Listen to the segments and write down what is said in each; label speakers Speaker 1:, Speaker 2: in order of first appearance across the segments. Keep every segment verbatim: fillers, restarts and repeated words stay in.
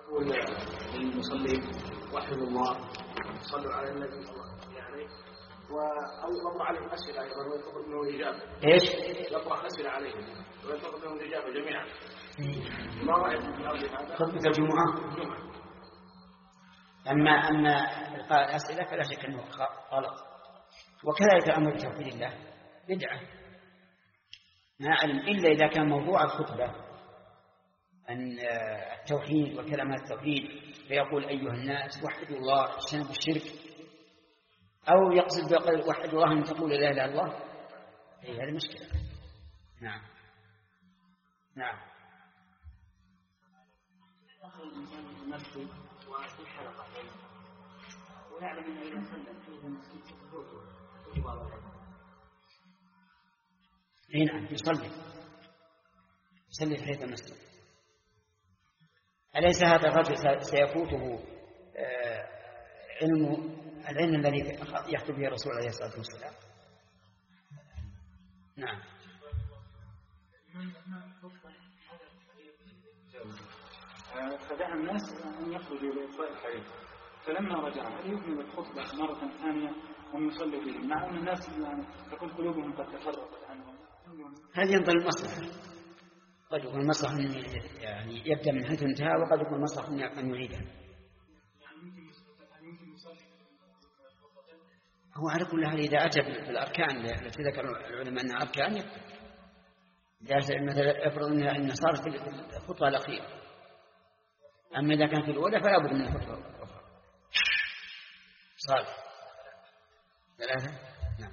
Speaker 1: يقول للمصلين وحدوا الله صلوا على النبي صلى الله عليه وسلم أو يطرح عليهم أسئلة أيضا ويطلب منهم الإجابة.
Speaker 2: إيش؟
Speaker 1: يطرح أسئلة عليهم ويطلب منهم الإجابة جميعا. ما رأيك في هذا؟
Speaker 2: خطبة الجمعة. أما أما إلقاء الأسئلة فلا شك أنه غلط. وكذلك الأمر بتوحيد الله بدعة. ما أعلم إلا إذا كان موضوع الخطبة أن التوحيد وكلمات التوحيد فيقول أيها الناس وحدوا الله اجتنبوا الشرك، أو يقصد بقول وحدوا الله أن تقول لا إله إلا الله، أي هذه مشكلة. نعم نعم.
Speaker 3: دخل الإنسان في المسجد وفي حلقة ويعلم أنه إذا سلم فيه المسجد ستفوته
Speaker 2: اي نعم يصلي يصلي في حيث المسجد. أليس هذا الرجل سيفوته علم العلم الذي يخطب به الرسول عليه الصلاة والسلام؟ نعم.
Speaker 4: فدعا الناس أن يخرجوا لإطفاء الحريق، فلما رجع هل يكمل الخطبة مرة ثانية أم يصلي بهم مع أن الناس تكون قلوبهم قد تفرقت عنهم؟
Speaker 2: هذه ينظر المصلحة، قد يكون المصلحة يعني يبدأ من حيث انتهى، وقد يكون المصلحة أن يعيدها. هو على كل حال إذا أتى بالأركان التي ذكر العلماء أنها أركان مثلا يفرض أنها صارت في الخطوة الأخيرة، أما إذا كانت في الأولى فلا بد من الخطوة الأخرى. صالح ثلاثة. نعم.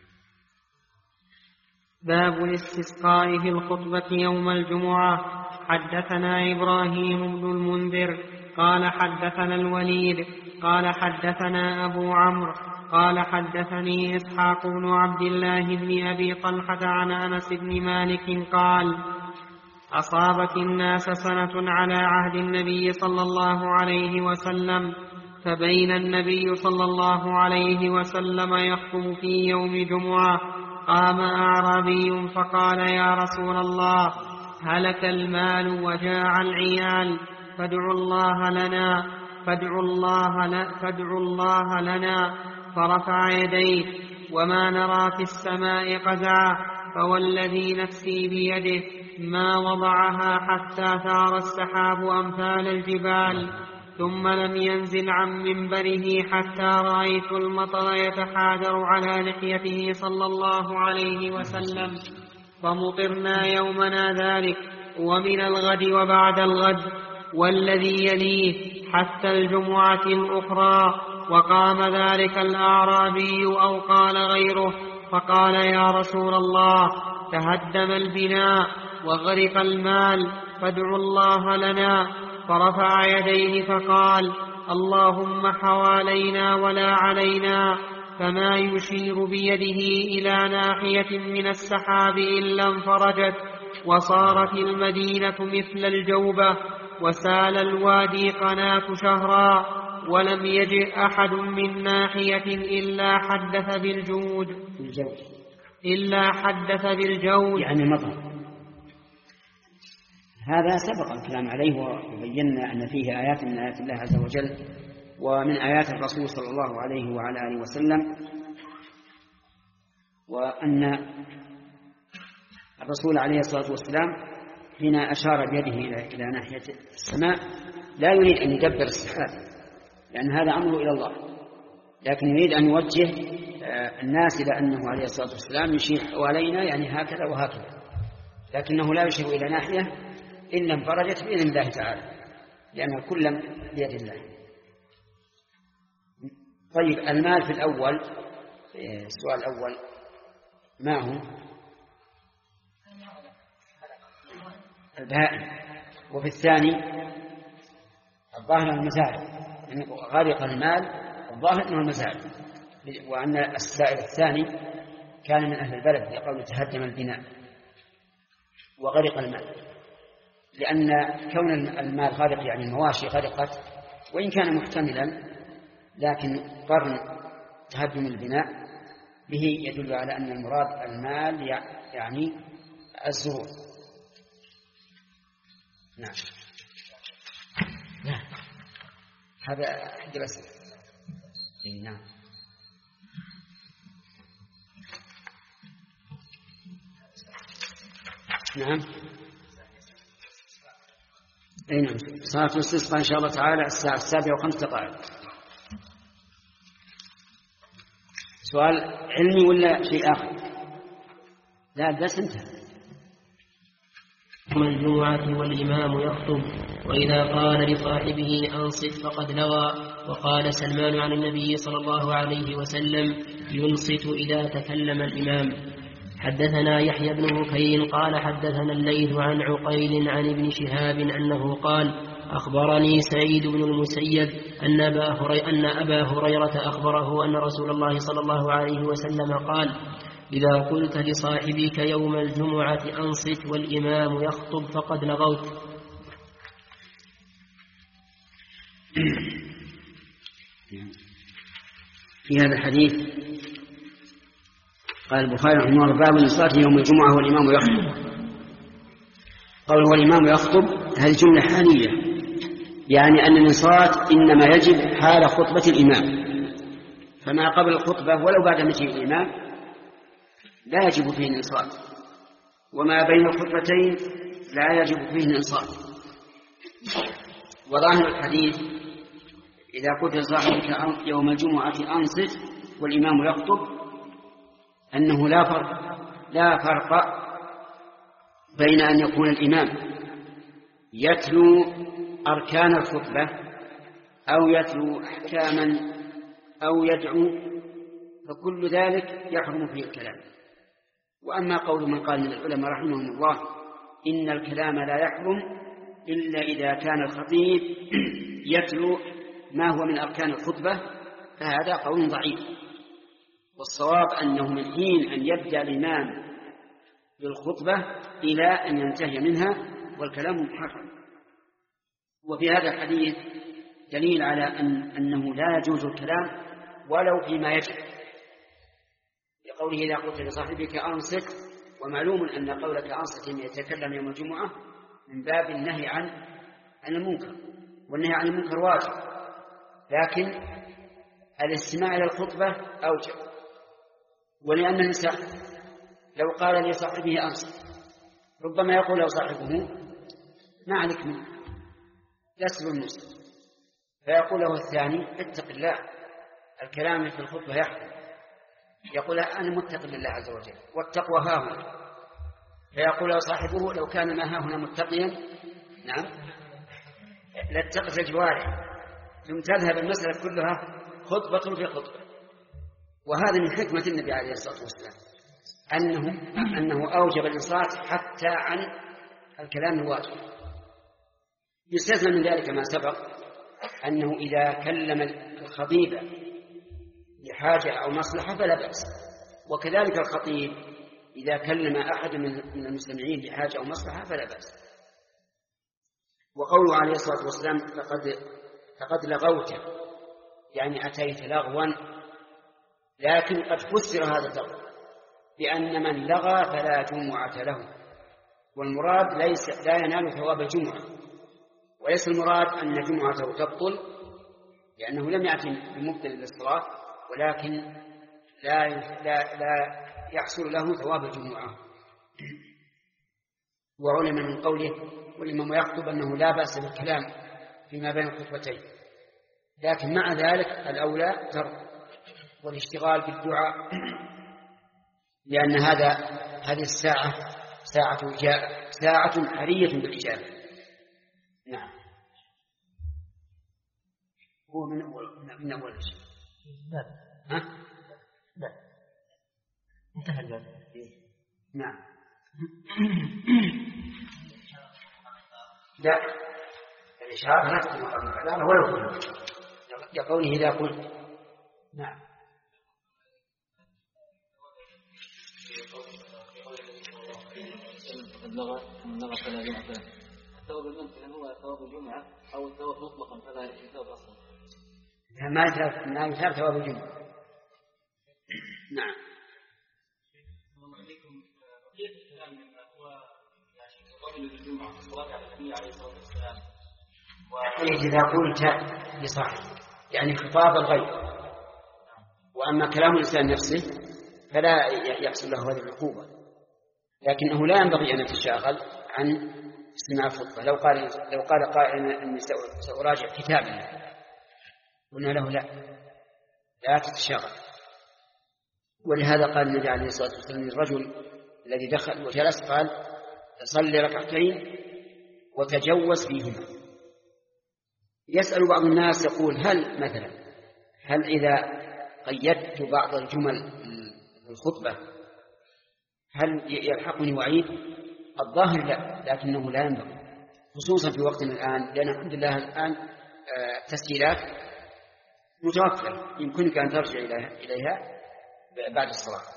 Speaker 5: باب الاستسقاء في الخطبة يوم الجمعة. حدثنا إبراهيم بن المنذر قال حدثنا الوليد قال حدثنا أبو عمرو قال حدثني إسحاق بن عبد الله بن أبي طلحة عن أنس بن مالك قال أصابت الناس سنة على عهد النبي صلى الله عليه وسلم، فبين النبي صلى الله عليه وسلم يخطب في يوم جمعة قام أعرابي فقال يا رسول الله هلك المال وجاع العيال فادعوا الله لنا فادعوا الله, ل... فادعوا الله لنا فرفع يديه وما نرى في السماء قزعة، فوالذي نفسي بيده ما وضعها حتى ثار السحاب أمثال الجبال، ثم لم ينزل عن منبره حتى رأيت المطر يتحادر على لحيته صلى الله عليه وسلم، فمطرنا يومنا ذلك ومن الغد وبعد الغد والذي يليه حتى الجمعة الأخرى. وقام ذلك الأعرابي أو قال غيره فقال يا رسول الله تهدم البناء وغرق المال فادعوا الله لنا، فرفع يديه فقال اللهم حوالينا ولا علينا، فما يشير بيده إلى ناحية من السحاب إلا انفرجت وصارت المدينة مثل الجوبة وسال الوادي قناة شهرا، ولم يجئ أحد من ناحية إلا حدث بالجود إلا حدث بالجود
Speaker 2: يعني مطر. هذا سبق الكلام عليه وبينا أن فيه آيات من آيات الله عز وجل ومن آيات الرسول صلى الله عليه وعلى آله وسلم، وأن الرسول عليه الصلاة والسلام حين أشار بيده إلى ناحية السماء لا يريد أن يدبر السحاب لأن هذا أمره إلى الله، لكن يريد أن يوجه الناس إلى أنه عليه الصلاة والسلام يشير حوالينا يعني هكذا وهكذا، لكنه لا يشير إلى ناحية إلا انفرجت بإذن الله تعالى لأن كل بيد الله. طيب المال في الأول، السؤال الأول ما هو؟ البهائم. وفي الثاني الظاهر المزارع، يعني غرق المال الظاهر أنه المزارع، وأن السائل الثاني كان من أهل البلد لقول تهدم البناء وغرق المال، لأن كون المال غرق يعني المواشي غرقت وإن كان محتملا، لكن قرن تهدم البناء به يدل على أن المراد المال يعني الزروع. نعم. هذا أحد الأسئلة. نعم. نعم. أي نعم. صلاة الاستسقاء إن شاء الله تعالى الساعة السابعة وخمس دقائق. سؤال علمي ولا شيء آخر؟ لا بس انتهى.
Speaker 6: يوم الجمعة والإمام يخطب وإذا قال لصاحبه أنصت فقد لغى. وقال سلمان عن النبي صلى الله عليه وسلم ينصت إذا تكلم الإمام. حدثنا يحيى بن بكير قال حدثنا الليث عن عقيل عن ابن شهاب أنه قال أخبرني سعيد بن المسيب أن أبا, هري أن أبا هريرة أخبره أن رسول الله صلى الله عليه وسلم قال إذا قلت لصاحبك يوم الجمعة أنصت والإمام يخطب فقد لغوت.
Speaker 2: في هذا الحديث قال البخاري رحمه الله باب الصلاة يوم الجمعة والإمام يخطب. قوله والإمام يخطب هذه جملة حالية، يعني أن الانصات إنما يجب حال خطبة الإمام، فما قبل الخطبة ولو بعد مجيء الإمام لا يجب فيه الانصات، وما بين الخطبتين لا يجب فيه الانصات. وظاهر الحديث إذا قلت لصاحبك يوم الجمعة أنصت والإمام يخطب أنه لا فرق لا فرق بين أن يكون الإمام يتلو أركان الخطبة أو يتلو أحكاما أو يدعو، فكل ذلك يحرم فيه الكلام. وأما قول من قال من العلماء رحمهم الله إن الكلام لا يحرم إلا إذا كان الخطيب يتلو ما هو من أركان الخطبة، فهذا قول ضعيف. والصواب أنه من حين أن يبدأ الإمام بالخطبة إلى أن ينتهي منها والكلام محرم. وفي هذا الحديث دليل على أن أنه لا يجوز الكلام ولو فيما يجب، لقوله إذا قلت لصاحبك أنصت، ومعلوم أن قولك أنصت يتكلم يوم الجمعة من باب النهي عن عن المنكر، والنهي عن المنكر واجب، لكن الاستماع إلى الخطبة أوجب. ولأن الإنسان لو قال لصاحبه أنصت ربما يقول له صاحبه ما عليك منه يسلو النصر، فيقول له الثاني اتق الله، الكلام في الخطبة يحكم، يقول أنا متق لله عز وجل والتقوى هاهنا، فيقول له صاحبه لو كان ما هاهنا متقيا نعم لاتقت الجوارح، ثم تذهب المسألة كلها خطبة في خطبة. وهذا من حكمة النبي عليه الصلاة والسلام أنه, أنه أوجب الإنصات حتى عن الكلام الواجب. يستثنى من ذلك ما سبق أنه إذا كلم الخطيب لحاجة أو مصلحة فلا بأس، وكذلك الخطيب إذا كلم أحد من المستمعين لحاجة أو مصلحة فلا بأس. وقوله عليه الصلاة والسلام لقد فقد لغوت يعني أتيت لغوا، لكن قد فسر هذا اللغو بأن من لغى فلا جمعة له، والمراد ليس لا ينال ثواب الجمعة، وليس المراد أن جمعته تبطل لأنه لم يأتي بمبطل للصلاة، ولكن لا, لا, لا يحصل له ثواب الجمعة. وعلم من قوله والإمام يخطب أنه لا بأس بالكلام فيما بين الخطبتين، لكن مع ذلك الأولى ترك والاشتغال بالدعاء، لأن هذا هذه الساعة ساعة إجابة، ساعة حرية بالإجابة. نعم. هو من أول من أول شيء.
Speaker 6: لا.
Speaker 2: ها؟
Speaker 6: لا. انتهى الباب.
Speaker 2: نعم. لا. الإشارة لا تكون مقام العلامة ولو كنت يقوله إذا قلت. نعم.
Speaker 3: اللغة اللغة فلا جمعة. الثواب المنفي هو ثواب الجمعة أو الثواب مطلقا فلا ثواب أصلا.
Speaker 2: ما يثاب ما يثاب ثواب الجمعة. نعم.
Speaker 3: السلام عليكم. بقية الكلام مما هو يعني قبل الجمعة الصلاة على النبي عليه الصلاة والسلام.
Speaker 2: إذا قلت لصاحبه، يعني خطاب الغير. وأما كلام الإنسان نفسه فلا يحصل له هذه العقوبة، لكنه لا ينبغي أن يتشاغل عن استماع الخطبة. لو قال لو قال قائل أني سأراجع كتابا، قلنا له لا لا تتشاغل. ولهذا قال النبي عليه الصلاة والسلام للرجل الذي دخل وجلس قال صلي ركعتين وتجوز فيهما. يسأل بعض الناس يقول هل مثلا هل إذا قيدت بعض الجمل الخطبة هل يلحقني وعيد؟ الظاهر لا، لكنه لا ينبغي، خصوصا في وقتنا الآن، لأن الحمد لله الآن تسجيلات متوفرة يمكنك أن ترجع إليها بعد الصلاة.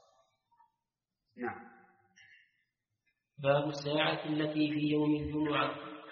Speaker 2: نعم.
Speaker 6: باب الساعة التي في يوم الجمعة.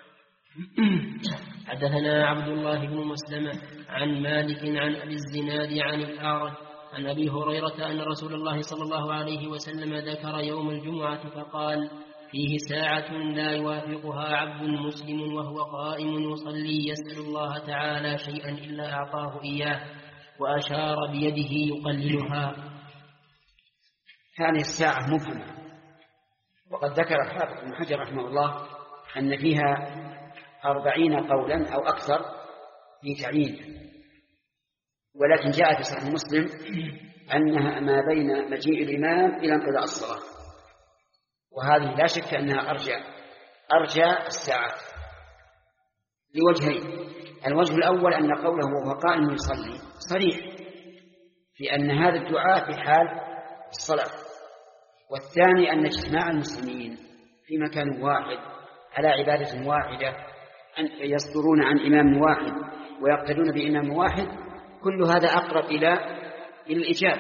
Speaker 6: حدثنا عبد الله بن مسلمة عن مالك عن أبي الزناد عن الأعرج عن أبي هريرة أن رسول الله صلى الله عليه وسلم ذكر يوم الجمعة فقال فيه ساعة لا يوافقها عبد مسلم وهو قائم يصلي يسأل الله تعالى شيئا إلا أعطاه إياه، وأشار بيده يقللها.
Speaker 2: هذه الساعة مبهمة، وقد ذكر الحافظ ابن حجر رحمه الله أن فيها أربعين قولا أو أكثر في تعيين، ولكن جاء في صحيح مسلم أنها ما بين مجيء الإمام إلى انقضاء الصلاة، وهذه لا شك أنها أرجع أرجع الساعات لوجهين. الوجه الأول أن قوله وهو قائم يصلي صريح في أن هذا الدعاء في حال الصلاة، والثاني أن اجتماع المسلمين في مكان واحد على عبادة واحدة أن يصدرون عن إمام واحد ويقتدون بإمام واحد، كل هذا أقرب إلى الإجابة،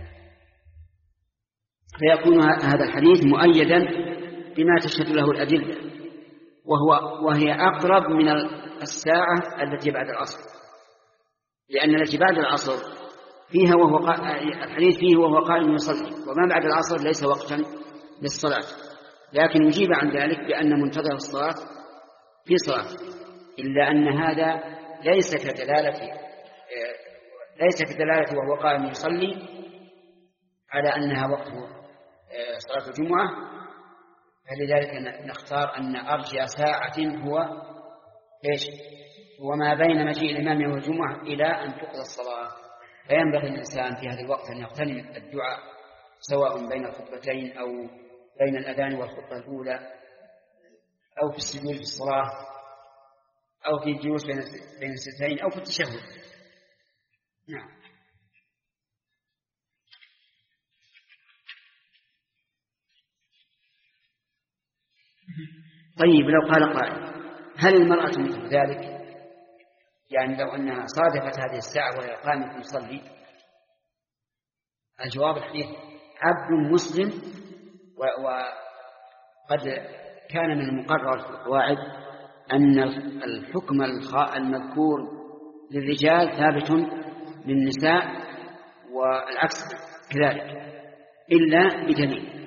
Speaker 2: فيكون هذا الحديث مؤيدا بما تشهد له الأدلة، وهو وهي أقرب من الساعة التي بعد العصر، لأن التي بعد العصر فيها وهو قا... الحديث فيه وهو قائم يصلي، وما بعد العصر ليس وقتا للصلاة، لكن يجيب عن ذلك بأن منتظر الصلاة في صلاة، إلا أن هذا ليس كدلالة ليس كدلالة وهو قائم يصلي على أنها وقت صلاة الجمعة، فلذلك نختار أن أرجى ساعة هو إيش؟ هو ما بين مجيء الإمام يوم الجمعة إلى أن تقضى الصلاة. فينبغي الإنسان في هذا الوقت أن يغتنم الدعاء سواء بين الخطبتين أو بين الأذان والخطبة الأولى أو في السجود في الصلاة أو في الجلوس بين الستين أو في التشهد. نعم. طيب لو قال قائل هل المرأة مثل ذلك؟ يعني لو أنها صادفت هذه الساعة وهي قامت تصلي، الجواب الحديث عبد مسلم، وقد كان من المقرر في القواعد أن الحكم المذكور للرجال ثابت للنساء والعكس كذلك إلا بدليل.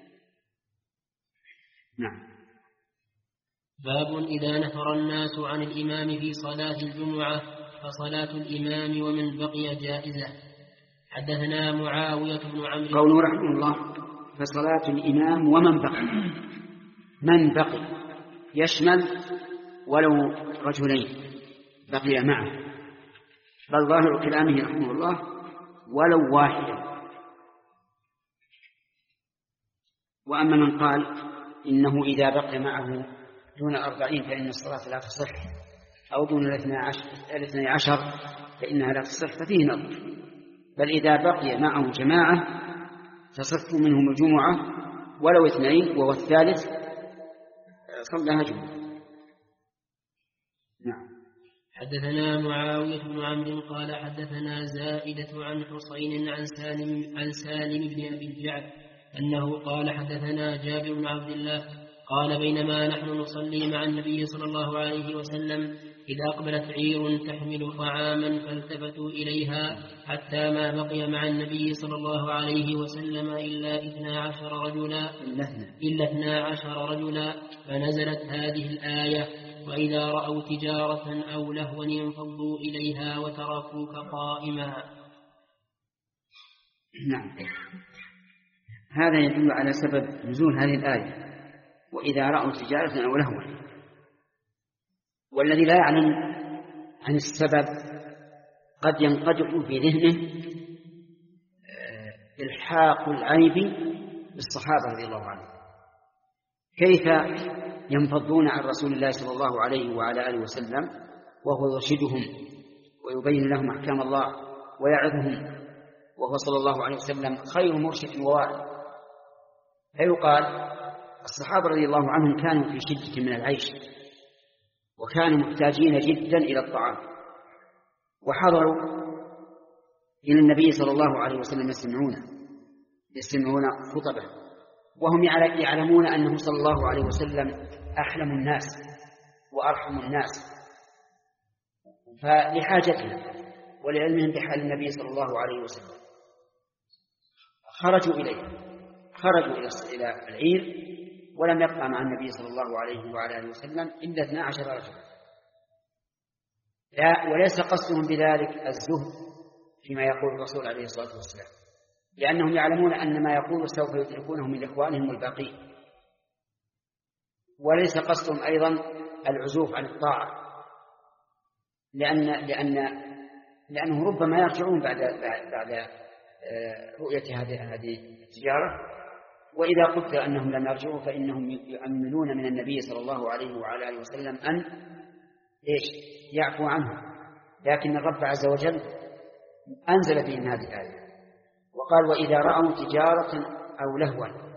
Speaker 2: نعم.
Speaker 6: باب إذا نفر الناس عن الإمام في صلاة الجمعة فصلاة الإمام ومن بقي جائزة. حدثنا معاوية بن عمرو
Speaker 2: قوله رحمه الله فصلاة الإمام ومن بقي، من بقي يشمل ولو رجلين بقي معه، بل ظاهر كلامه رحمه الله ولو واحدا. وأما من قال إنه إذا بقي معه دون أربعين فإن الصلاة لا تصح، أو دون الاثني عشر فإنها لا تصح، ففيه نظر. بل إذا بقي معه جماعة تصح منهم الجمعة ولو اثنين، وهو الثالث صلىها جمعة. نعم.
Speaker 6: حدثنا معاوية بن عمرو قال حدثنا زائدة عن حسين عن سالم عن سالم بن أبي الجعد أنه قال حدثنا جابر بن عبد الله قال بينما نحن نصلي مع النبي صلى الله عليه وسلم إذا أقبلت عير تحمل طعاما فالتفتوا إليها حتى ما بقي مع النبي صلى الله عليه وسلم إلا اثنا عشر رجلا إلا اثنا عشر رجلا فنزلت هذه الآية وإذا رأوا تجارة أو لهوا انفضوا إليها وتركوك قائما.
Speaker 2: نعم، هذا يدل على سبب نزول هذه الآية، وإذا رأوا تجارة أو لهوا. والذي لا يعلم عن السبب قد ينقدح في ذهنه إلحاق العيب بالصحابة رضي الله عنهم، كيف ينفضون عن رسول الله صلى الله عليه وعلى آله وسلم وهو يرشدهم ويبين لهم أحكام الله ويعظهم، وهو صلى الله عليه وسلم خير مرشد وواعظ. فيقال الصحابة رضي الله عنهم كانوا في شدة من العيش، وكانوا محتاجين جدا إلى الطعام، وحضروا إلى النبي صلى الله عليه وسلم يستمعون يستمعون خطبه، وهم يعلمون أنه صلى الله عليه وسلم أحلم الناس وأرحم الناس، فلحاجتهم ولعلمهم بحال النبي صلى الله عليه وسلم خرجوا إليه خرجوا إلى العير، ولم يبقى مع النبي صلى الله عليه وعلى آله وسلم إلا اثنا عشر رجلا، وليس قصدهم بذلك الزهد فيما يقول الرسول عليه الصلاة والسلام، لأنهم يعلمون أن ما يقول سوف يدركونه من إخوانهم الباقين، وليس قصدهم أيضا العزوف عن الطاعة، لأن لأن لأنه ربما يرجعون بعد بعد رؤية هذه هذه التجارة. وإذا قلت أنهم لم يرجعوا فإنهم يؤملون من النبي صلى الله عليه وعلى آله وسلم أن إيش يعفو عنهم، لكن الرب عز وجل أنزل فيهم هذه الآية وقال وإذا رأوا تجارة أو لهوا.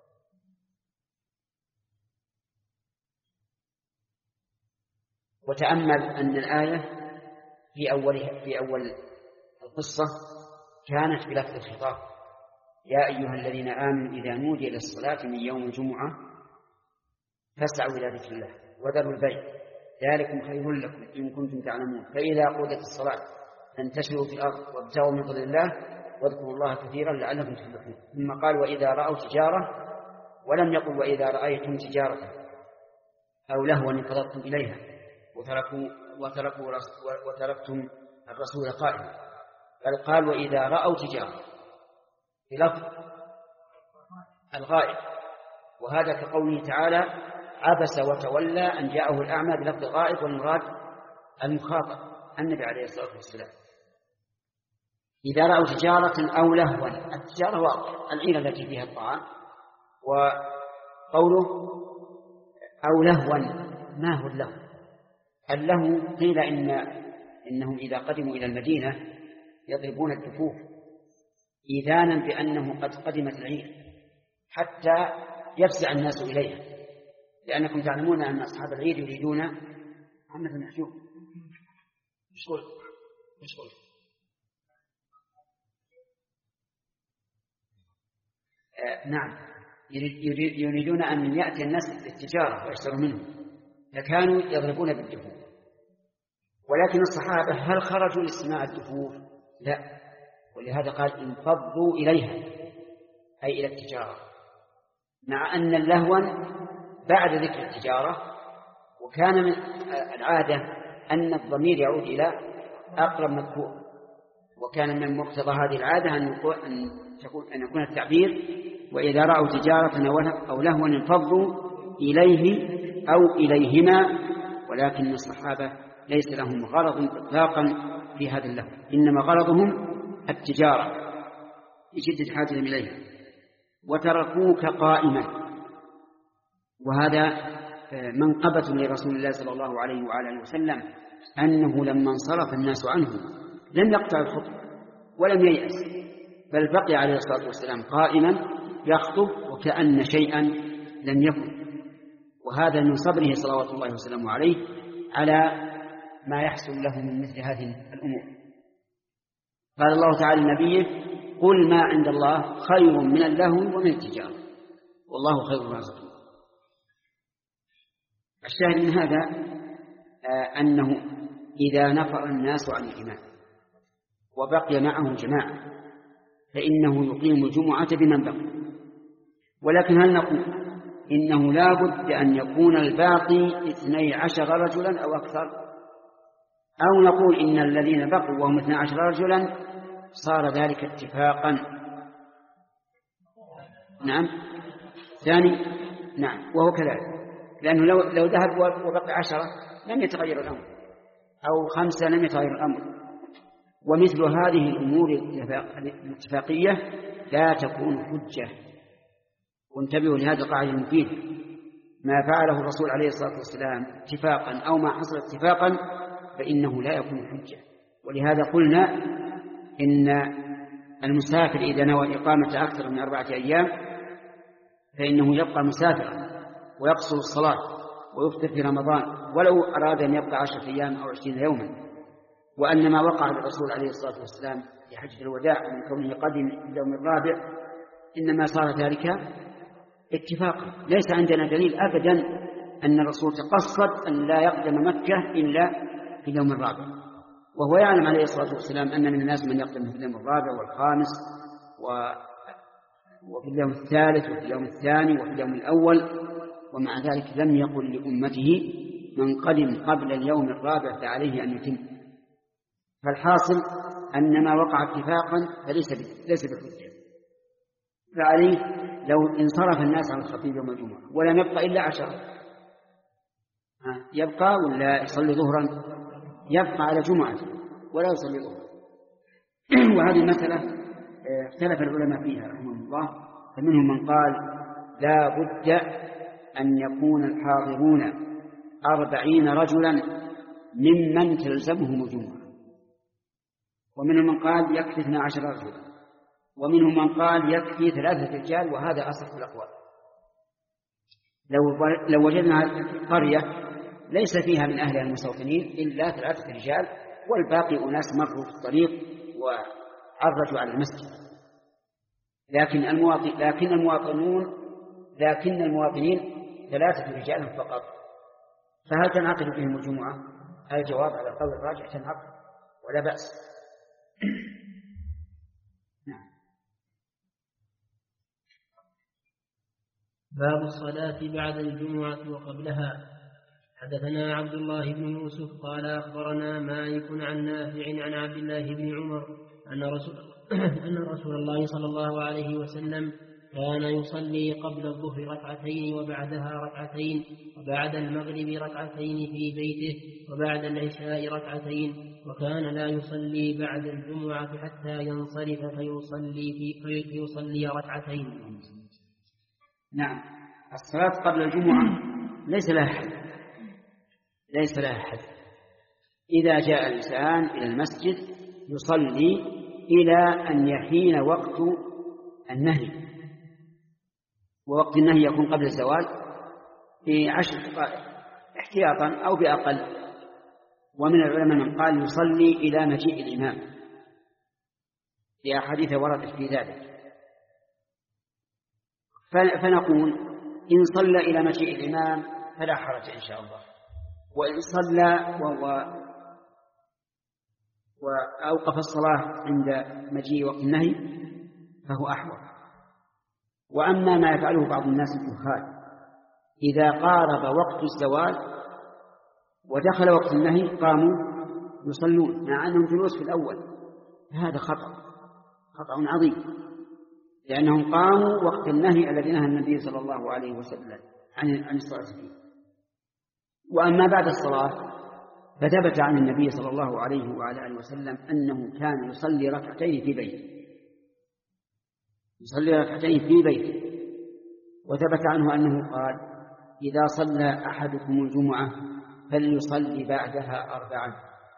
Speaker 2: وتأمل أن الآية في أولها في أول القصة كانت بلفظ الخطاب: يا أيها الذين آمنوا إذا نودي للصلاة من يوم الجمعة فاسعوا إلى ذكر الله وذروا البيع ذلكم خير لكم إن كنتم تعلمون، فإذا قضيت الصلاة فانتشروا في الأرض وابتغوا من فضل الله واذكروا الله كثيرا لعلكم تفلحون. ثم قال وإذا رأوا تجارة، ولم يقل وإذا رأيتم تجارة أو لهوا انفضضتم إليها وتركوا وتركوا وتركتم الرسول قائما، بل قال وإذا رأوا تجارة بلفظ الغائب، وهذا كقوله تعالى عبس وتولى أن جاءه الأعمى بلفظ الغائب، والمراد المخاطب النبي عليه الصلاة والسلام. إذا رأوا تجارة أو لهوا، التجارة واضح العينة التي فيها الطعام، وقوله أو لهوا ما هو اللهو؟ اللهو قيل إن إنهم إذا قدموا إلى المدينة يضربون الدفوف إذانا بأنه قد قدمت العير حتى يفزع الناس إليها، لأنكم تعلمون أن أصحاب العير يريدون محمد المحجوب مشغول مشغول آه نعم يريد يريدون أن يأتي الناس بالتجارة ويشتروا منهم، فكانوا يضربون بالدفوف. ولكن الصحابة هل خرجوا لاستماع الدفوف؟ لا، ولهذا قال انفضوا إليها أي إلى التجارة، مع أن اللهوا بعد ذكر التجارة، وكان من العادة أن الضمير يعود إلى أقرب مذكور، وكان من مقتضى هذه العادة أن يكون أن يكون التعبير وإذا رأوا تجارة أو لهوا انفضوا إليه أو إليهما، ولكن الصحابة ليس لهم غرض إطلاقا في هذا اللهو، إنما غرضهم التجارة لشدة حاجة إليها. وتركوك قائما، وهذا منقبة لرسول الله صلى الله عليه وعلى وسلم أنه لما انصرف الناس عنه لم يقطع الخطبة ولم ييأس، بل بقي عليه الصلاة والسلام قائما يخطب وكأن شيئا لم يكن، وهذا من صبره صلوات الله وسلامه عليه على ما يحصل له من مثل هذه الأمور. قال الله تعالى لنبيه: قل ما عند الله خير من اللهو ومن التجارة والله خير الرازقين. الشاهد من هذا آه أنه إذا نفر الناس عن الإمام وبقي معه جماعة فإنه يقيم الجمعة بمن بقي. ولكن هل نقول إنه لا بد أن يكون الباقي اثني عشر رجلا أو أكثر، أو نقول إن الذين بقوا وهم اثني عشر رجلا صار ذلك اتفاقا. نعم ثاني نعم وهو كذلك، لأنه لو, لو ذهب وبقي عشرة لم يتغير الأمر، أو خمسة لم يتغير الأمر. ومثل هذه الأمور الاتفاقية لا تكون حجة. وانتبهوا لهذا القاعدة المفيدة، ما فعله الرسول عليه الصلاة والسلام اتفاقا أو ما حصل اتفاقا فإنه لا يكون حجة. ولهذا قلنا إن المسافر إذا نوى إقامة أكثر من أربعة أيام فإنه يبقى مسافرا ويقصر الصلاة ويفطر في رمضان ولو أراد أن يبقى عشرة أيام أو عشرين يوما. وأن ما وقع للرسول عليه الصلاة والسلام في حجة الوداع من كونه قدم اليوم الرابع إنما صار ذلك اتفاقا. ليس عندنا دليل أبدا أن الرسول تقصد أن لا يقدم مكة إلا في اليوم الرابع، وهو يعلم عليه الصلاة والسلام أن من الناس من يقدم في اليوم الرابع والخامس وفي اليوم الثالث وفي اليوم الثاني وفي اليوم الأول، ومع ذلك لم يقل لأمته من قدم قبل اليوم الرابع فعليه أن يتم. فالحاصل أن ما وقع اتفاقا فليس ليس بحجة. فعليه لو انصرف الناس عن الخطيب يوم الجمعة ولم يبقى إلا عشرة يبقى ولا يصلي ظهرا؟ يبقى على جمعة ولا يصلي ظهرا. وهذه المسألة اختلف العلماء فيها رحمهم الله، فمنهم من قال لا بد أن يكون الحاضرون أربعين رجلا ممن تلزمهم الجمعة، ومنهم من قال يكفي اثنا عشر رجلا، ومنهم من قال يكفي ثلاثة رجال، وهذا أصح الأقوال. لو لو وجدنا قرية ليس فيها من أهلها المستوطنين إلا ثلاثة رجال والباقي أناس مروا في الطريق وعرجوا على المسجد، لكن المواطن لكن المواطنون لكن المواطنين ثلاثة رجال فقط، فهل تنعقد بهم الجمعة؟ هذا الجواب على القول الراجح تنعقد ولا بأس.
Speaker 6: باب الصلاة بعد الجمعة وقبلها. حدثنا عبد الله بن يوسف قال أخبرنا مالك عن نافع عن عبد الله بن عمر أن رسول, أن رسول الله صلى الله عليه وسلم كان يصلي قبل الظهر ركعتين وبعدها ركعتين، وبعد المغرب ركعتين في بيته، وبعد العشاء ركعتين، وكان لا يصلي بعد الجمعة حتى ينصرف فيصلي, في فيصلي ركعتين.
Speaker 2: نعم، الصلاة قبل الجمعة ليس لها حد، ليس لها حد. إذا جاء الإنسان إلى المسجد يصلي إلى أن يحين وقت النهي، ووقت النهي يكون قبل الزوال في عشر دقائق احتياطا أو بأقل. ومن العلماء من قال يصلي إلى مجيء الإمام، في أحاديث وردت في ذلك. فنقول إن صلى إلى مجيء الإمام فلا حرج إن شاء الله، وإن صلى وهو وأوقف الصلاة عند مجيء وقت النهي فهو أحوط. وأما ما يفعله بعض الناس الجهال إذا قارب وقت الزوال ودخل وقت النهي قاموا يصلون مع أنهم جلوس في الأول، هذا خطأ خطأ عظيم، لأنهم قاموا وقت النهي الذي نهى النبي صلى الله عليه وسلم عن عن الصلاة فيه. وأما بعد الصلاة فثبت عن النبي صلى الله عليه وعلى آله وسلم أنه كان يصلي ركعتين في بيته، يصلي ركعتين في بيته. وثبت عنه أنه قال إذا صلى أحدكم الجمعة فليصلي بعدها أربعا.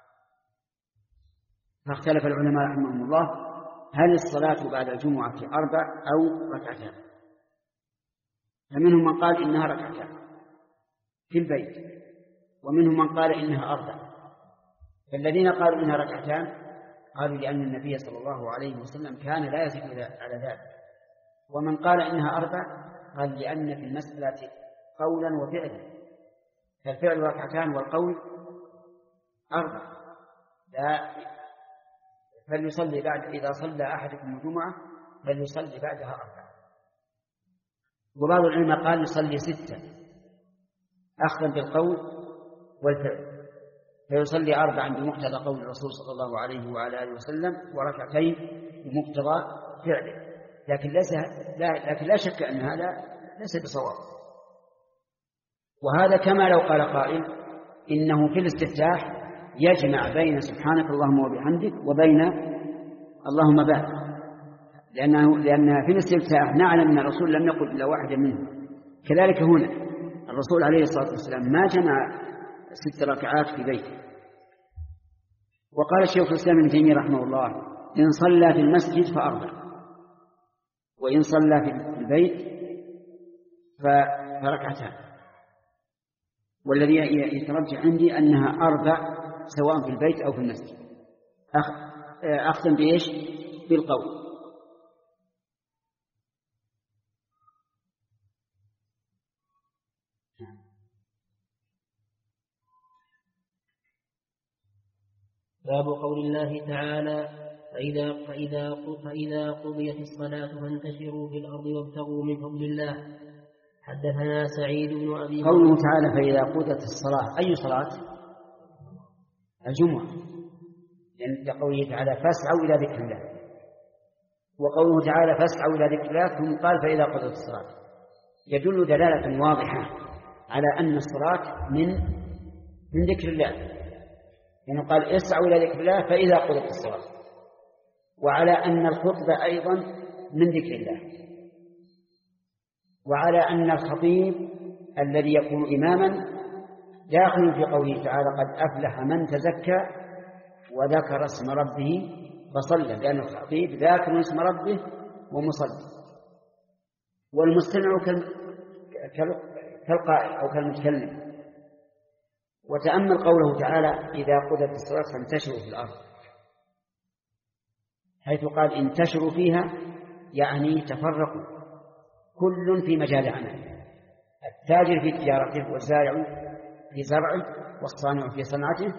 Speaker 2: فاختلف العلماء رحمهم الله هل الصلاة بعد الجمعة أربع أو ركعتان؟ فمنهم من قال إنها ركعتان في البيت، ومنهم من قال إنها أربع. فالذين قالوا إنها ركعتان قالوا لأن النبي صلى الله عليه وسلم كان لا يزيد على ذلك. ومن قال إنها أربع قال لأن في المسألة قولا وفعلا، فالفعل ركعتان والقول أربع. لا، فليصلي بعد إذا صلى أحدكم الجمعة فليصلي بعدها أربع. وبعض العلماء قال يصلي ستة أخذا بالقول والفعل، فيصلي أربعا بمقتضى قول الرسول صلى الله عليه وعلى آله وسلم وركعتين بمقتضى فعله، لكن ليس لا لكن لا شك أن هذا ليس بصواب. وهذا كما لو قال قائل إنه في الاستفتاح يجمع بين سبحانك اللهم وبحمدك وبين اللهم بارك، لأنه لأن في الاستفتاح نعلم أن الرسول لم يقل إلا واحدة منه. كذلك هنا الرسول عليه الصلاة والسلام ما جمع ست ركعات في بيته. وقال الشيخ الإسلام ابن تيمية رحمه الله إن صلى في المسجد فأربع، وإن صلى في البيت فركعتان، والذي يترجح عندي أنها أربع سواء في البيت أو في المسجد، أختم بإيش؟ بالقول.
Speaker 6: باب قول الله تعالى فإذا, فإذا, فإذا قضيت الصلاة فانتشروا في الأرض وابتغوا من فضل الله. حدثنا سعيد بن أبي
Speaker 2: قوله تعالى فإذا قضيت الصلاة، أي صلاة؟ الجمعة، لأن قوله تعالى فاسعوا إلى ذكر الله، وقوله تعالى فاسعوا إلى ذكر الله ثم قال فإذا قضيت الصلاة، يدل دلالة واضحة على أن الصلاة من من ذكر الله، يعني قال اسعوا إلى ذكر الله فإذا قضيت الصلاة، وعلى أن الخطبة أيضا من ذكر الله، وعلى أن الخطيب الذي يكون إماما داخل في قوله تعالى قد أفلح من تزكى وذكر اسم ربه فصلى، لأن الخطيب ذاكر اسم ربه ومصلي، والمستمع كالقائل أو كالمتكلم. وتأمل قوله تعالى إذا قضت الصلاة فانتشروا في الأرض، حيث قال انتشروا فيها يعني تفرقوا، كل في مجال عمل، التاجر في تجارته والزارع في زرعه والصانع في صنعته،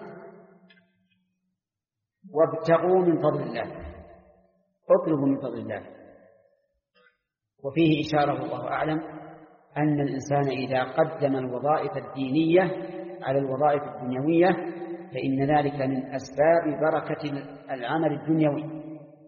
Speaker 2: وابتغوا من فضل الله، اطلبوا من فضل الله. وفيه إشارة الله أعلم أن الإنسان إذا قدم الوظائف الدينية على الوظائف الدنيوية فإن ذلك من أسباب بركة العمل الدنيوي.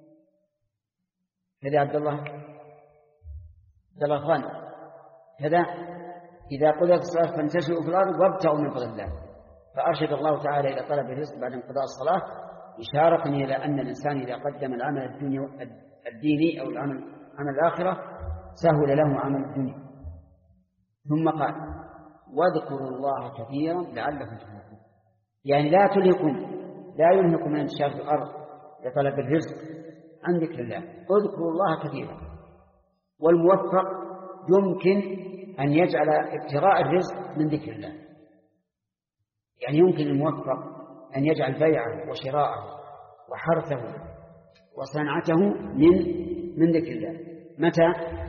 Speaker 2: كذا عبد الله عبد الله خان كذا إذا قضيت الصلاة فانتشروا في الأرض وابتغوا من فضل الله، فأرشد الله تعالى إلى طلب الرزق بعد انقضاء الصلاة، إشارة إلى أن الإنسان إذا قدم العمل الديني أو العمل عمل الآخرة سهل له عمل الدنيا. ثم قال واذكروا الله كثيرا لعلكم تفلحون، يعني لا تلهكم لا يلهكم من انتشار في الأرض لطلب الرزق عن ذكر الله، اذكروا الله كثيرا. والموفق يمكن أن يجعل ابتغاء الرزق من ذكر الله، يعني يمكن الموفق أن يجعل بيعه وشراءه وحرثه وصنعته من من ذكر الله. متى؟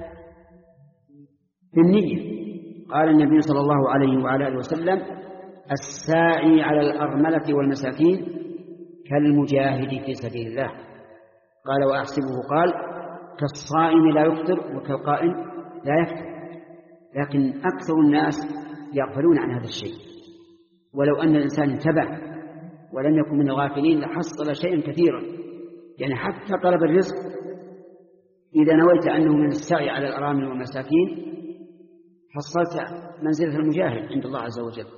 Speaker 2: بالنية. قال النبي صلى الله عليه وعلى آله وسلم الساعي على الأرملة والمساكين كالمجاهد في سبيل الله. قال وأحسبه قال كالصائم لا يفطر وكالقائم لا يفطر، لكن أكثر الناس يغفلون عن هذا الشيء. ولو أن الإنسان انتبه ولم يكن من الغافلين لحصل شيئا كثيرا، يعني حتى طلب الرزق إذا نويت أنه من السعي على الأرامل والمساكين حصلت منزلة المجاهد عند الله عز وجل.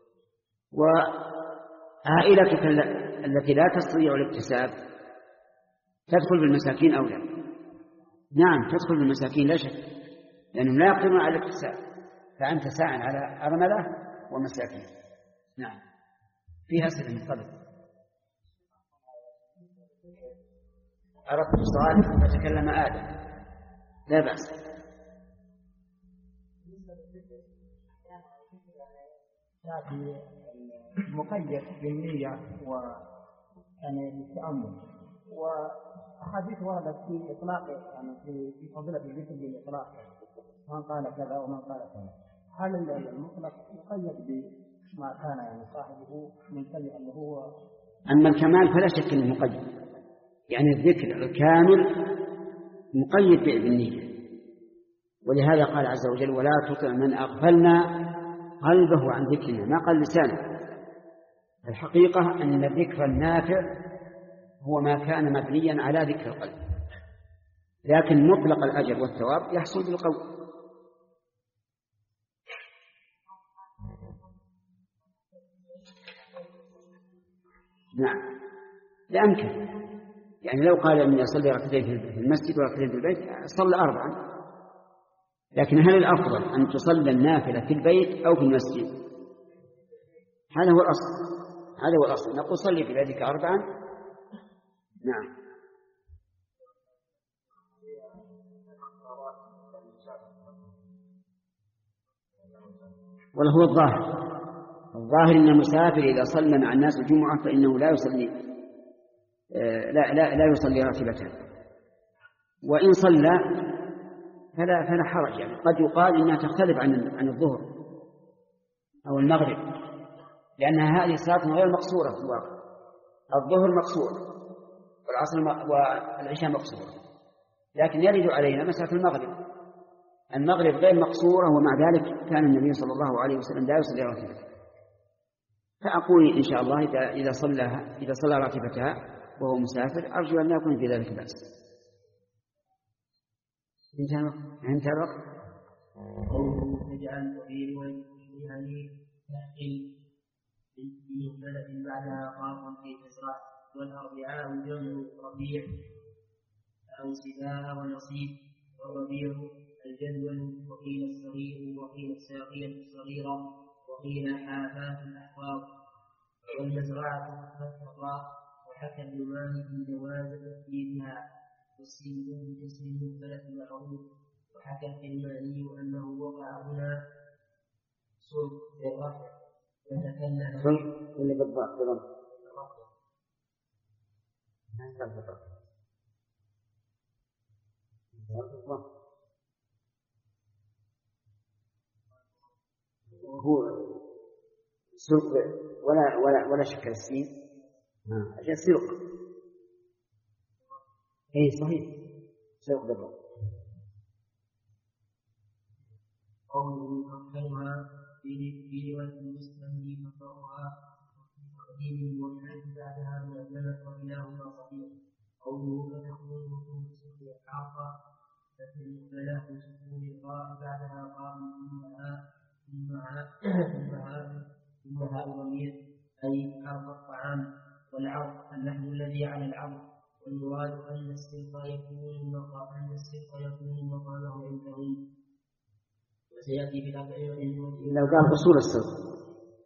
Speaker 2: وعائلتك التي لا تستطيع الاكتساب تدخل بالمساكين أو لا؟ نعم تدخل بالمساكين لا شك، لأنهم لا يقدرون على الاكتساب، فأنت ساع على أرملة ومساكين. نعم فيها أسئلة من قبل. أردت السؤال فتكلم آدم، لا بأس.
Speaker 7: مقيد بالنية و يعني بالتأمل، وأحاديث وردت في إطلاق يعني في في فضيلة الذكر بالإطلاق، من قال كذا ومن قال كذا. هل المطلق مقيد بما كان يعني صاحبه منتبه أنه هو؟
Speaker 2: أما الكمال فلا شك أنه مقيد، يعني الذكر الكامل مقيد بالنية، ولهذا قال عز وجل ولا تطع من أغفلنا قلبه عن ذكرنا، ما قال لسانه. الحقيقة أن الذكر النافع هو ما كان مبنيا على ذكر القلب، لكن مطلق الأجر والثواب يحصل بالقول. نعم لأمكن، يعني لو قال أني أصلي ركعتين في المسجد وركعتين في البيت صلى أربعا، لكن هل الأفضل أن تصلي النافلة في البيت أو في المسجد؟ هذا هو الأصل، هذا هو الأصل، نقول صلي في بيتك أربعا. نعم. ولا هو الظاهر، الظاهر أن المسافر إذا صلى مع الناس الجمعة فإنه لا يصلي لا لا لا يصلي راتبة، وإن صلى فلا فلا حرج، يعني قد يقال إنها تختلف عن عن الظهر أو المغرب، لأنها هذه صلاة غير مقصورة في الواقع. الظهر مقصور والعصر والعشاء مقصورة، لكن يرد علينا مسألة المغرب. المغرب غير مقصورة ومع ذلك كان النبي صلى الله عليه وسلم لا يصلي راتبة. فأقول إن شاء الله إذا إذا صلى إذا صلى راتبتها وهو مسافر أرجو أن لا يكون في ذلك بأس. انتهى الوقت.
Speaker 6: نجعل في رواية يعني نحكي في بلد بعدها قاطا في تسرع، والأربعاء جمع ربيع أو سباع ونصيب، والربيع الجدول، وقيل الصغير، وقيل الساقية الصغيرة، وقيل حافات الأحفاظ، والمزرعة والتقاء. وحكى ابن مالك جواز تأكيدها والسين بجسم المختلف معروف. وحكى الحلماني أنه وقع هنا صلب بالرفع وتكلم
Speaker 2: صلب اللي بالضبط بالضبط هو سلق ولا ولا ولا شك السين عشان سلق. اي صحيح سلق بالضبط.
Speaker 6: قوله أفضلها في رواية المسلم فقرها تقديم والحج بعدها مؤذنة وكلاهما صحيح. قوله فتكون وصول سكون الحاقة فلا في سكون القاء بعدها قام ثمها ثمها ثمها الضمير أي حرف الطعام والعرض اللحم الذي على العرض. والمراد أن السلق يكون أن السلق يكون مقامه عندهم. وسيأتي في
Speaker 2: لو قال أصول السلق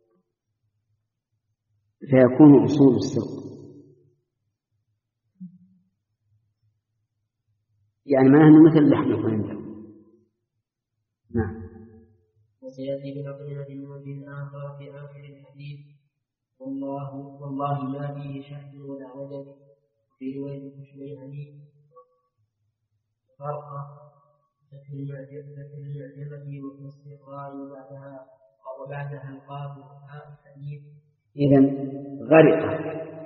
Speaker 2: فيكون أصول السلق يعني ما أنه مثل اللحم يكون عندهم. نعم.
Speaker 6: وسيأتي بتقرير المؤمن آخر في آخر الحديث والله والله ما فيه شك ولا وجد. في رواية الشيخاني فرقة فتح المعجمة والاستقراء وبعدها وبعدها القاف الحديث.
Speaker 2: إذن غرق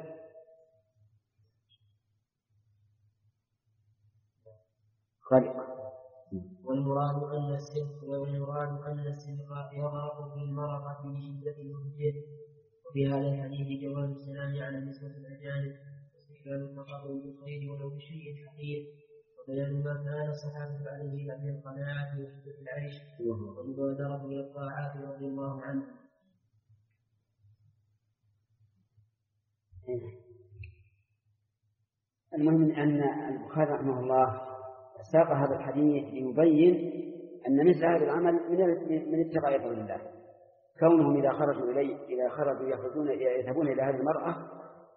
Speaker 2: غرق.
Speaker 6: والمراد أن السلق والمراد أن السلق يغرق في المرقة بشدة وجهه. وفي هذا الحديث جواز السلام على نسبة الأجانب واستحباب التقرب بالخير ولو بشيء حقير، وبيان ما كان الصحابة عليه من القناعة وشدة العيش والمبادرة إلى الطاعات رضي الله عنه.
Speaker 2: المهم أن البخاري رحمه الله ساق هذا الحديث ليبين أن مثل هذا العمل من من اتقاء فضل الله. كونهم إذا خرجوا إليه إذا خرجوا يخرجون يذهبون إلى هذه المرأة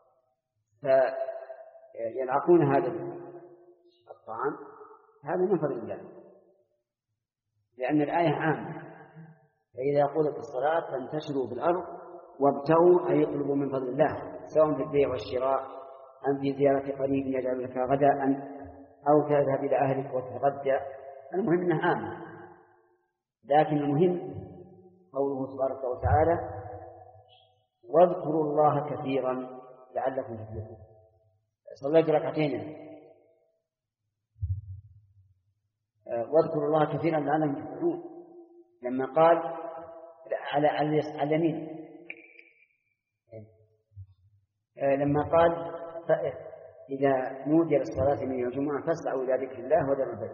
Speaker 2: فيلعقون هذا الطعام، هذا من فضل الله، لأن الآية عامة. فإذا قلت الصلاة فانتشروا في الأرض وابتغوا أي يطلبوا من فضل الله، سواء في البيع والشراء أم في زيارة قريب يجعل لك غداء أو تذهب إلى أهلك وتتغدى. المهم أنها عامة، لكن المهم قوله تبارك وتعالى واذكروا الله كثيرا لعلكم تفلحون. صليت ركعتين واذكروا الله كثيرا لعلهم تفلحون، لما قال على على اليمين، لما قال إذا نودي للصلاة من الجمعة فاسعوا إلى ذكر الله وذروا البيع،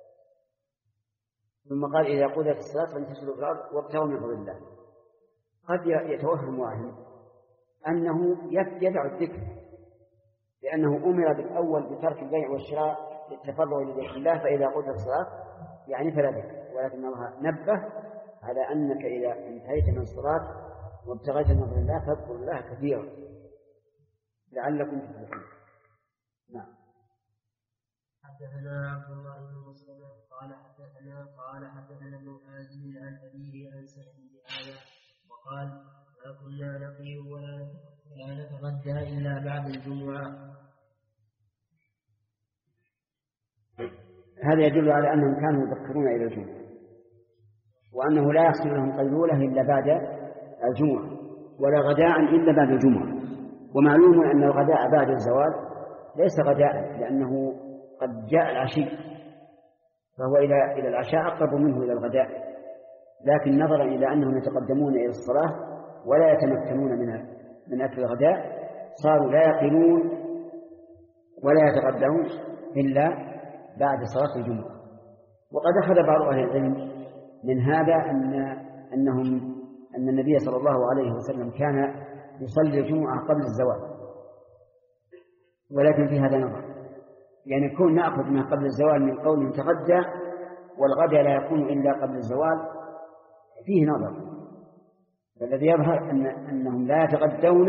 Speaker 2: ثم قال إذا قضيت الصلاة فانتشروا في الأرض وابتغوا من فضل الله. قد يتوهم واحد أنه يدع الذكر، لأنه أمر بالأول بترك البيع والشراء للتفرغ لذكر الله، فإذا قضيت الصلاة يعني فلا ذكر، ولكن الله نبه على أنك إذا انتهيت من الصلاة وابتغيت من فضل الله فاذكروا الله كثيرا لعلكم تفلحون. نعم.
Speaker 6: حدثنا عبد الله بن مسلم قال حدثنا قال حدثنا ابن حازم عن أبيه عن سعد بهذا وقال ما كنا نقيل ولا نتغدى إلا بعد الجمعة.
Speaker 2: هذا يدل على أنهم كانوا يذكرون إلى الجمعة، وأنه لا يحصل لهم قيلولة إلا بعد الجمعة ولا غداء إلا بعد الجمعة. ومعلوم أن الغداء بعد الزوال ليس غداء، لأنه قد جاء العشي فهو إلى إلى العشاء أقرب منه إلى الغداء، لكن نظرا إلى أنهم يتقدمون إلى الصلاة ولا يتمكنون من من أكل الغداء صاروا لا يقيلون ولا يتغدون إلا بعد صلاة الجمعة. وقد أخذ بعض أهل العلم من هذا أن أنهم أن النبي صلى الله عليه وسلم كان يصلي الجمعة قبل الزوال، ولكن في هذا نظر، يعني يكون نأخذ ما قبل الزوال من قول تغدى والغداء لا يكون إلا قبل الزوال، فيه نظر. فالذي يظهر أن أنهم لا يتغدون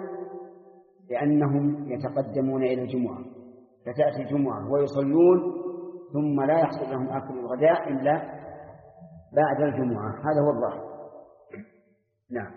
Speaker 2: لأنهم يتقدمون إلى الجمعة، فتأتي الجمعة ويصلون ثم لا يحصل لهم أكل الغداء إلا بعد الجمعة، هذا هو الظاهر. نعم.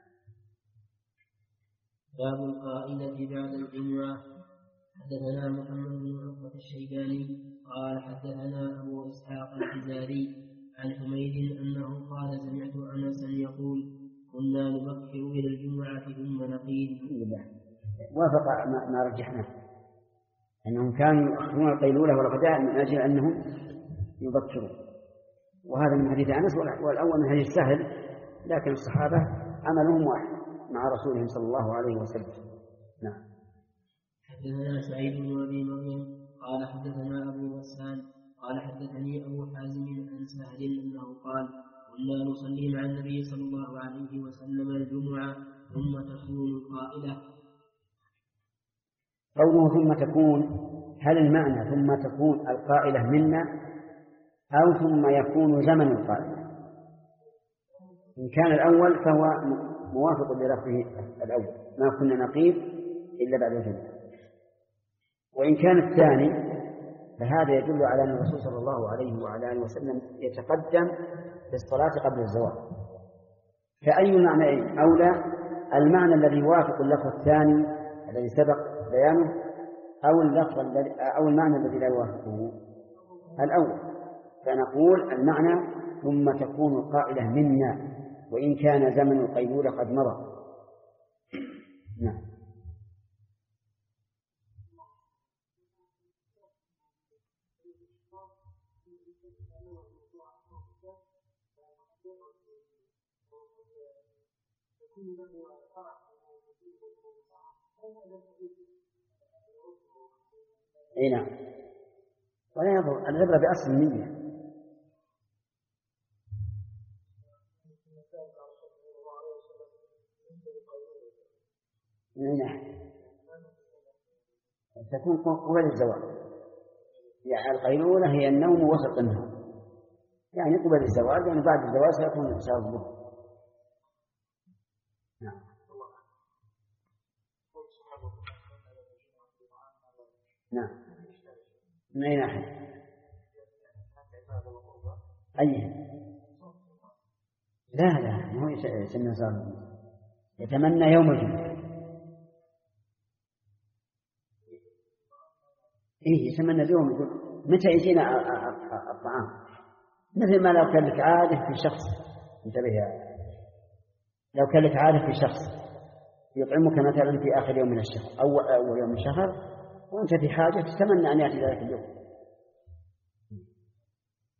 Speaker 6: باب القائلة بعد الجمعة. حدثنا محمد بن عقبة الشيباني قال حدثنا أبو إسحاق الحزاري عن حميد أنه قال سمعت أنسا يقول كنا نبكر إلى الجمعة ثم نقيل.
Speaker 2: وافق ما رجحناه أنهم كانوا يؤخرون القيلولة والغداء من أجل أنهم يبكرون، وهذا من حديث أنس، والأول من حديث سهل، لكن الصحابة عملهم واحد مع رسولهم صلى الله عليه وسلم. نعم.
Speaker 6: حدثنا سعيد بن أبي مريم قال حدثنا أبو غسان قال حدثني أبو حازم عن سهل أنه قال كنا نصلي مع النبي صلى الله عليه وسلم الجمعة ثم تكون القائلة.
Speaker 2: قوله ثم تكون، هل المعنى ثم تكون القائلة منا أو ثم يكون زمن القائلة؟ إن كان الأول فهو موافق للفظه الأول، ما كنا نقيل إلا بعد الجمعة. وإن كان الثاني فهذا يدل على أن الرسول صلى الله عليه وعلى آله وسلم يتقدم بالصلاة قبل الزوال. فأي المعنى أولى، المعنى الذي يوافق اللفظ الثاني الذي سبق بيانه أو اللفظ الذي أو المعنى الذي لا يوافقه الأول؟ فنقول المعنى ثم تكون القائلة منا، وإن كان زمن القيلولة قد مضى. نعم. اي نعم، ولا يضر العبرة بأصل النية. اي نعم، تكون قبل الزوال، يعني القيلولة هي النوم وسط النهار، يعني قبل الزوال، يعني بعد الزوال سيكون الإنسان الظهر. نعم. نعم. من أي ناحية؟ أي؟ لا لا، ما هو يسمى صار يتمنى يوم الجمعة. إيه يتمنى اليوم، يقول متى يجينا الطعام، مثل ما لو كان لك عادة في شخص، انتبه يا، لو كان لك عادة في شخص يطعمك مثلا في آخر يوم من الشهر أو أول يوم من الشهر، وأنت في حاجة تتمنى أن يأتي ذلك اليوم.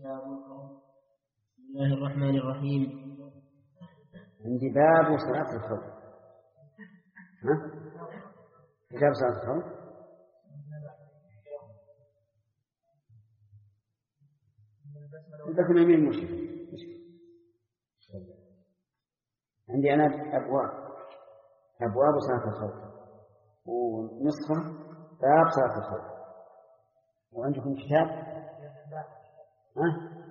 Speaker 6: بسم الله الرحمن الرحيم.
Speaker 2: عندي باب صلاة الخوف. ها؟ كتاب صلاة الخوف. لكن أمين مشكلة. عندي أنا أبواب أبواب صلاة الخوف ونصفه باب صلاة الخوف. وعندكم كتاب؟ ها؟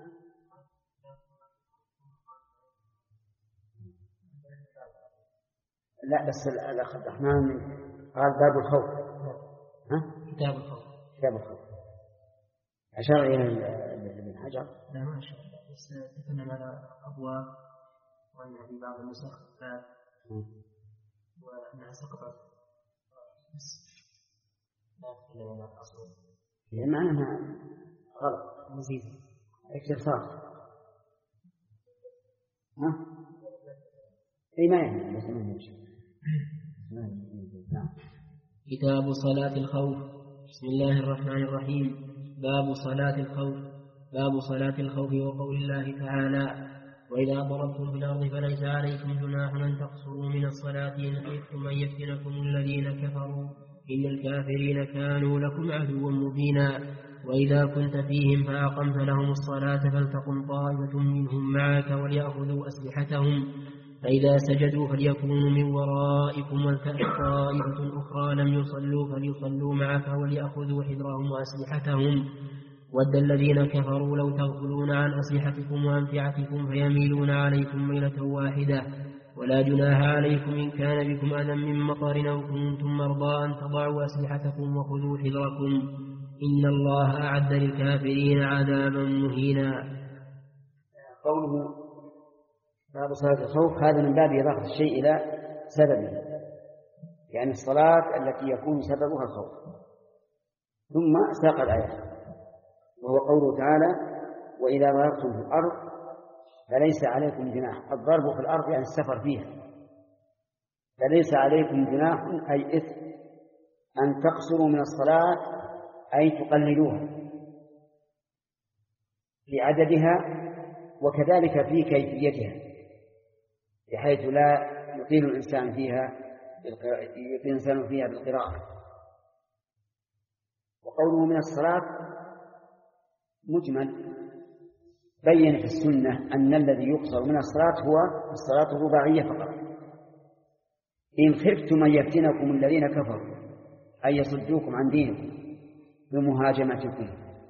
Speaker 2: لا بس الأخ عبد الرحمن قال باب الخوف. ها؟
Speaker 6: كتاب الخوف.
Speaker 2: كتاب الخوف. أشار إلى ابن حجر.
Speaker 6: لا ما شاء الله بس تكلم على أبواب وأن في بعض النسخ باب وأنها سقطت بس لا تكلم على الأصل.
Speaker 2: لأن معناها غلط
Speaker 6: مزيد
Speaker 2: اكتفاء. ها؟ أي ما يعني بس ما يمشي.
Speaker 6: كتاب صلاة الخوف. بسم الله الرحمن الرحيم. باب صلاة الخوف. باب صلاة الخوف وقول الله تعالى: وإذا ضربتم في الأرض فليس عليكم جناح أن تقصروا من الصلاة إن خفتم أن يفتنكم الذين كفروا إن الكافرين كانوا لكم عدوا مبينا. وإذا كنت فيهم فأقمت لهم الصلاة فلتقم طائفة منهم معك وليأخذوا أسلحتهم فإذا سجدوا فليكونوا من ورائكم ولتأت طائفة أخرى لم يصلوا فليصلوا معك وليأخذوا حذرهم وأسلحتهم ود الذين كفروا لو تغفلون عن أسلحتكم وأمتعتكم فيميلون عليكم ميلة واحدة ولا جناح عليكم إن كان بكم أذى من مطر أو كنتم مرضى أن تضعوا أسلحتكم وخذوا حذركم إن الله أعد للكافرين عذابا مهينا.
Speaker 2: قوله باب صلاة الخوف هذا من باب إضافة الشيء إلى سببه، يعني الصلاة التي يكون سببها الخوف. ثم ساق الآية وهو قوله تعالى: وإذا ضربتم في الأرض فليس عليكم جناح. الضرب في الأرض يعني السفر فيها. فليس عليكم جناح أي إثم أن تقصروا من الصلاة أي تقللوها في عددها وكذلك في كيفيتها بحيث لا يطيل الإنسان فيها يطيل الإنسان فيها بالقراءة. وقوله من الصلاة مجمل بين في السنة أن الذي يقصر من الصلاة هو الصلاة الرباعية فقط. إن خفتم أن يفتنكم الذين كفروا أي يصدوكم عن دينكم بمهاجمتكم.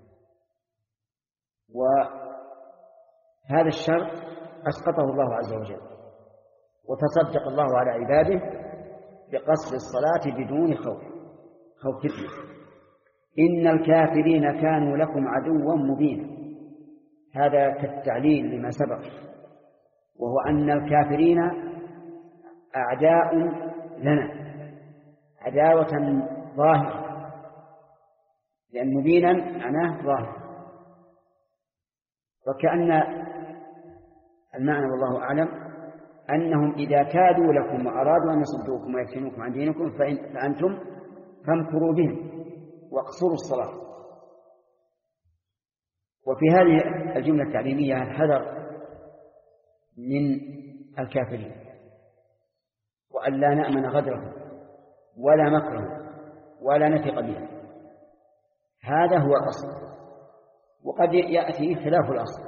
Speaker 2: وهذا الشرط أسقطه الله عز وجل وتصدق الله على عباده بقصر الصلاة بدون خوف خوف فتنة. إن الكافرين كانوا لكم عدوا مبينا. هذا كالتعليل لما سبق، وهو أن الكافرين أعداء لنا عداوة ظاهرة، لأن مبينا معناه ظاهر. وكأن المعنى والله أعلم أنهم إذا كادوا لكم وأرادوا أن يصدوكم ويفتنوكم عن دينكم فأنتم فامكروا بهم واقصروا الصلاة. وفي هذه الجملة التعليمية الحذر من الكافرين وأن لا نأمن غدرهم ولا مكرهم ولا نثق بهم. هذا هو الأصل، وقد يأتي خلاف الأصل.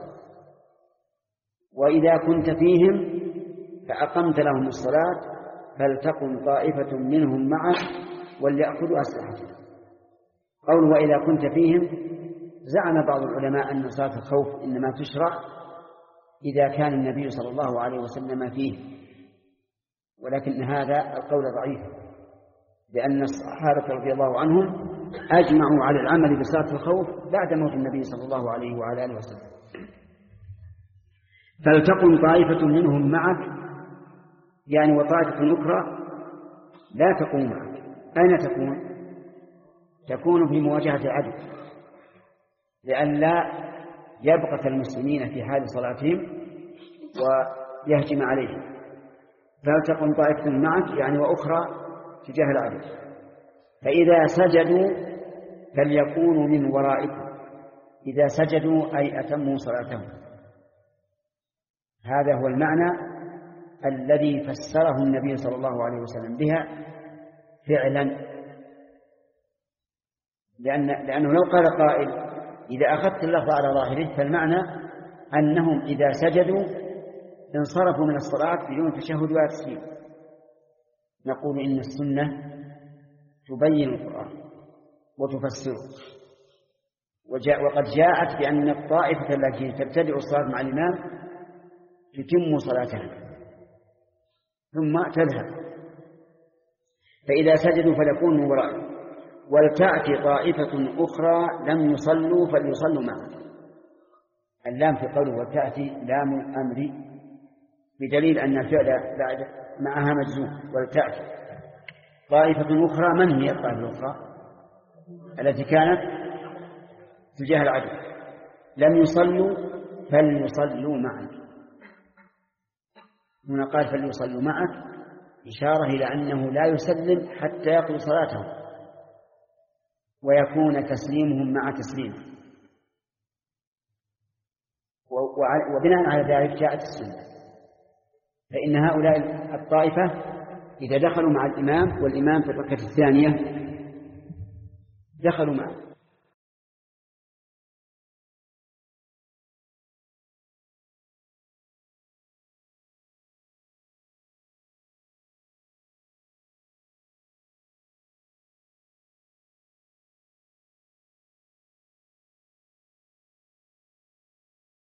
Speaker 2: وإذا كنت فيهم فأقمت لهم الصلاة فلتقم طائفة منهم معك وليأخذوا أسلحتهم. قوله وإذا كنت فيهم، زعم بعض العلماء أن صلاة الخوف إنما تشرع إذا كان النبي صلى الله عليه وسلم فيه، ولكن هذا القول ضعيف، لأن الصحابة رضي الله عنهم أجمعوا على العمل بصلاة الخوف بعد موت النبي صلى الله عليه وعلى آله وسلم. فلتكن طائفة منهم معك، يعني وطائفة أخرى لا تكون معك. أين تكون؟ تكون في مواجهة العدو، لئلا يبغث المسلمين في حال صلاتهم ويهجم عليهم. فلتكن طائفة معك يعني وأخرى تجاه العدو. فإذا سجدوا فليكونوا من ورائكم، إذا سجدوا أي أتموا صلاتهم. هذا هو المعنى الذي فسره النبي صلى الله عليه وسلم بها فعلا، لأن لأنه لو قال قائل إذا أخذت اللفظ على ظاهره فالمعنى أنهم إذا سجدوا انصرفوا من الصلاة بدون تشهد ولا تسليم. نقول إن السنة تبين القرآن وتفسره، وجاء وقد جاءت بأن الطائفة التي تبتدئ الصلاة مع الإمام تتم صلاتها ثم تذهب، فإذا سجدوا فليكونوا من ورائه، ولتأتي طائفة أخرى لم يصلوا فليصلوا معه. اللام في قوله ولتأتي لام الأمر بدليل أن الفعل بعد معها مجزوم. ولتأتي طائفة أخرى، من هي الطائفة الأخرى؟ التي كانت تجاه العدو، لم يصلوا فليصلوا معه. هنا قال فليصلوا معه إشارة إلى أنه لا يسلم حتى يقضوا صلاتهم ويكون تسليمهم مع تسليمه، وبناء على ذلك جاءت السنة. فإن هؤلاء الطائفة إذا دخلوا مع الإمام والإمام في الركعة الثانية دخلوا معه